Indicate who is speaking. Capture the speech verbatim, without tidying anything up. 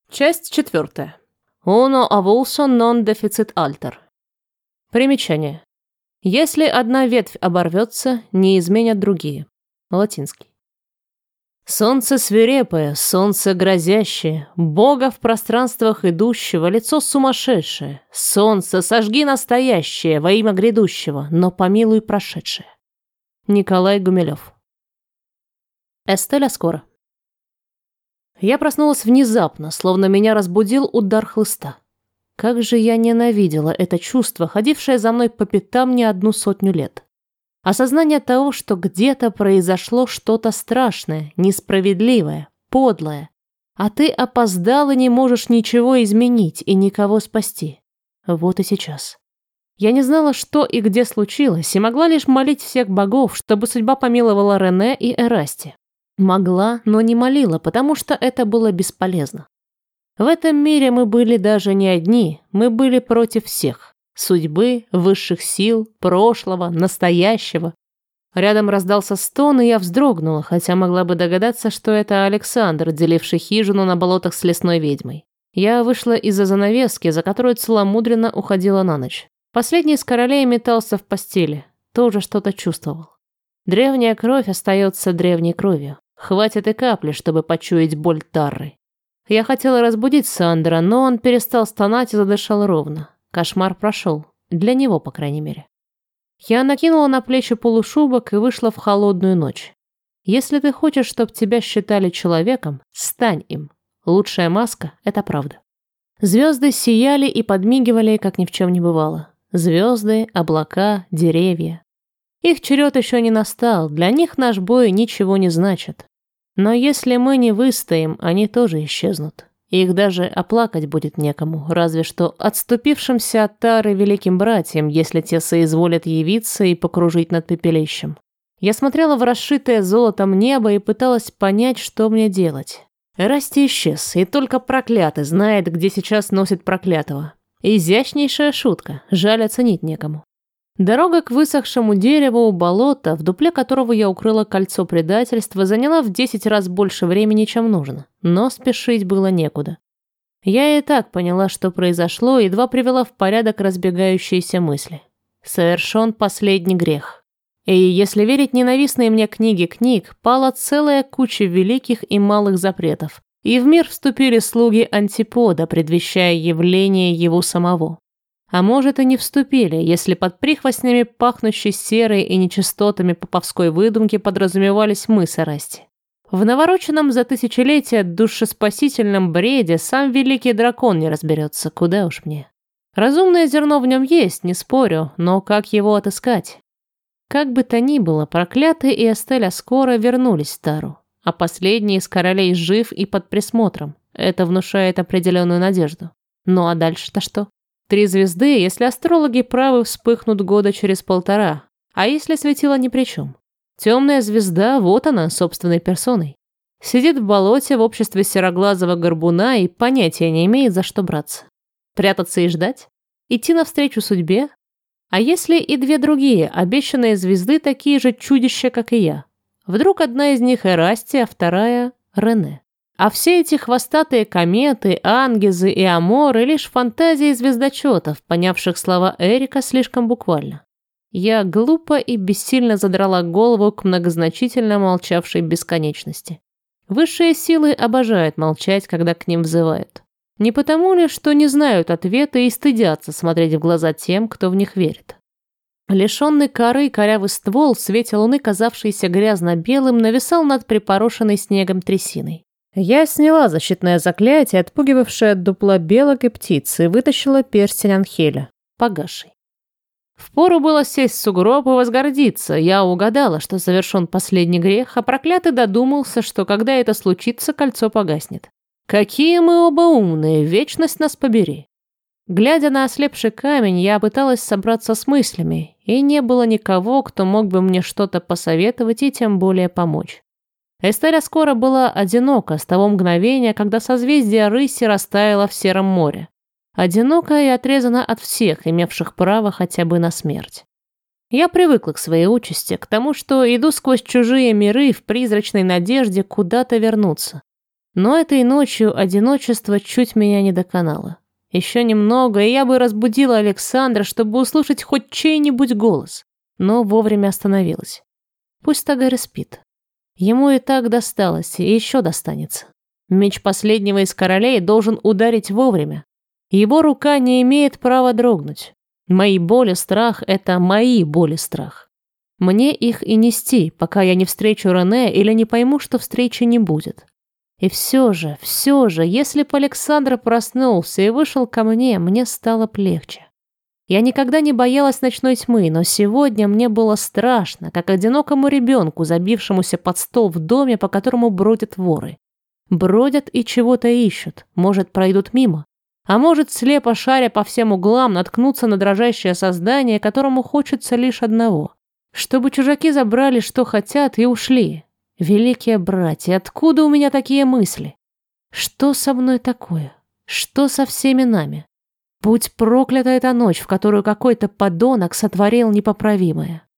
Speaker 1: Часть четвертая. Uno avulso non deficit alter. Примечание. Если одна ветвь оборвется, не изменят другие. Латинский. Солнце свирепое, солнце грозящее, Бога в пространствах идущего, лицо сумасшедшее. Солнце, сожги настоящее во имя грядущего, но помилуй прошедшее. Николай Гумилев. Эстель Аскора. Я проснулась внезапно, словно меня разбудил удар хлыста. Как же я ненавидела это чувство, ходившее за мной по пятам не одну сотню лет. Осознание того, что где-то произошло что-то страшное, несправедливое, подлое, а ты опоздал и не можешь ничего изменить и никого спасти. Вот и сейчас. Я не знала, что и где случилось, и могла лишь молить всех богов, чтобы судьба помиловала Рене и Эрасти. Могла, но не молила, потому что это было бесполезно. В этом мире мы были даже не одни, мы были против всех. Судьбы, высших сил, прошлого, настоящего. Рядом раздался стон, и я вздрогнула, хотя могла бы догадаться, что это Александр, деливший хижину на болотах с лесной ведьмой. Я вышла из-за занавески, за которую целомудренно уходила на ночь. Последний из королей метался в постели, тоже что-то чувствовал. Древняя кровь остается древней кровью. Хватит и капли, чтобы почуять боль Тарры. Я хотела разбудить Сандра, но он перестал стонать и задышал ровно. Кошмар прошел. Для него, по крайней мере. Я накинула на плечи полушубок и вышла в холодную ночь. Если ты хочешь, чтобы тебя считали человеком, стань им. Лучшая маска – это правда. Звезды сияли и подмигивали, как ни в чем не бывало. Звезды, облака, деревья. Их черед еще не настал, для них наш бой ничего не значит. Но если мы не выстоим, они тоже исчезнут. Их даже оплакать будет некому, разве что отступившимся от Тары великим братьям, если те соизволят явиться и покружить над пепелищем. Я смотрела в расшитое золотом небо и пыталась понять, что мне делать. Эрасти исчез, и только проклятый знает, где сейчас носит проклятого. Изящнейшая шутка, жаль, оценить некому. Дорога к высохшему дереву у болота, в дупле которого я укрыла кольцо предательства, заняла в десять раз больше времени, чем нужно. Но спешить было некуда. Я и так поняла, что произошло, и едва привела в порядок разбегающиеся мысли. Совершен последний грех. И если верить ненавистной мне книге книг, пала целая куча великих и малых запретов. И в мир вступили слуги Антипода, предвещая явление его самого. А может, и не вступили, если под прихвостнями, пахнущей серой и нечистотами поповской выдумки, подразумевались мы с Эрасти. В навороченном за тысячелетия душеспасительном бреде сам великий дракон не разберется, куда уж мне. Разумное зерно в нем есть, не спорю, но как его отыскать? Как бы то ни было, проклятый и Эстель Аскора вернулись в Тару, а последний из королей жив и под присмотром. Это внушает определенную надежду. Ну а дальше-то что? Три звезды, если астрологи правы, вспыхнут года через полтора. А если светило ни при чем? Темная звезда, вот она, собственной персоной. Сидит в болоте в обществе сероглазого горбуна и понятия не имеет, за что браться. Прятаться и ждать? Идти навстречу судьбе? А если и две другие, обещанные звезды, такие же чудища, как и я? Вдруг одна из них Эрасти, а вторая — Рене? А все эти хвостатые кометы, ангезы и аморы — лишь фантазии звездочетов, понявших слова Эрика слишком буквально. Я глупо и бессильно задрала голову к многозначительно молчавшей бесконечности. Высшие силы обожают молчать, когда к ним взывают. Не потому ли, что не знают ответа и стыдятся смотреть в глаза тем, кто в них верит. Лишенный коры корявый ствол в свете луны, казавшийся грязно-белым, нависал над припорошенной снегом трясиной. Я сняла защитное заклятие, отпугивавшее от дупла белок и птиц, и вытащила перстень Анхеля, погасший. Впору было сесть в сугроб и возгордиться. Я угадала, что совершен последний грех, а проклятый додумался, что когда это случится, кольцо погаснет. Какие мы оба умные, вечность нас побери. Глядя на ослепший камень, я пыталась собраться с мыслями, и не было никого, кто мог бы мне что-то посоветовать и тем более помочь. Эстель Аскора была одинока с того мгновения, когда созвездие рыси растаяло в сером море. Одинока и отрезана от всех, имевших право хотя бы на смерть. Я привыкла к своей участи, к тому, что иду сквозь чужие миры в призрачной надежде куда-то вернуться. Но этой ночью одиночество чуть меня не доконало. Еще немного, и я бы разбудила Александра, чтобы услышать хоть чей-нибудь голос. Но вовремя остановилась. Пусть Тагари спит. Ему и так досталось, и еще достанется. Меч последнего из королей должен ударить вовремя. Его рука не имеет права дрогнуть. Мои боли, страх — это мои боли, страх. Мне их и нести, пока я не встречу Рене или не пойму, что встречи не будет. И все же, все же, если бы Александр проснулся и вышел ко мне, мне стало б легче. Я никогда не боялась ночной тьмы, но сегодня мне было страшно, как одинокому ребенку, забившемуся под стол в доме, по которому бродят воры. Бродят и чего-то ищут, может, пройдут мимо. А может, слепо шаря по всем углам, наткнуться на дрожащее создание, которому хочется лишь одного. Чтобы чужаки забрали, что хотят, и ушли. Великие братья, откуда у меня такие мысли? Что со мной такое? Что со всеми нами? Будь проклята эта ночь, в которую какой-то подонок сотворил непоправимое.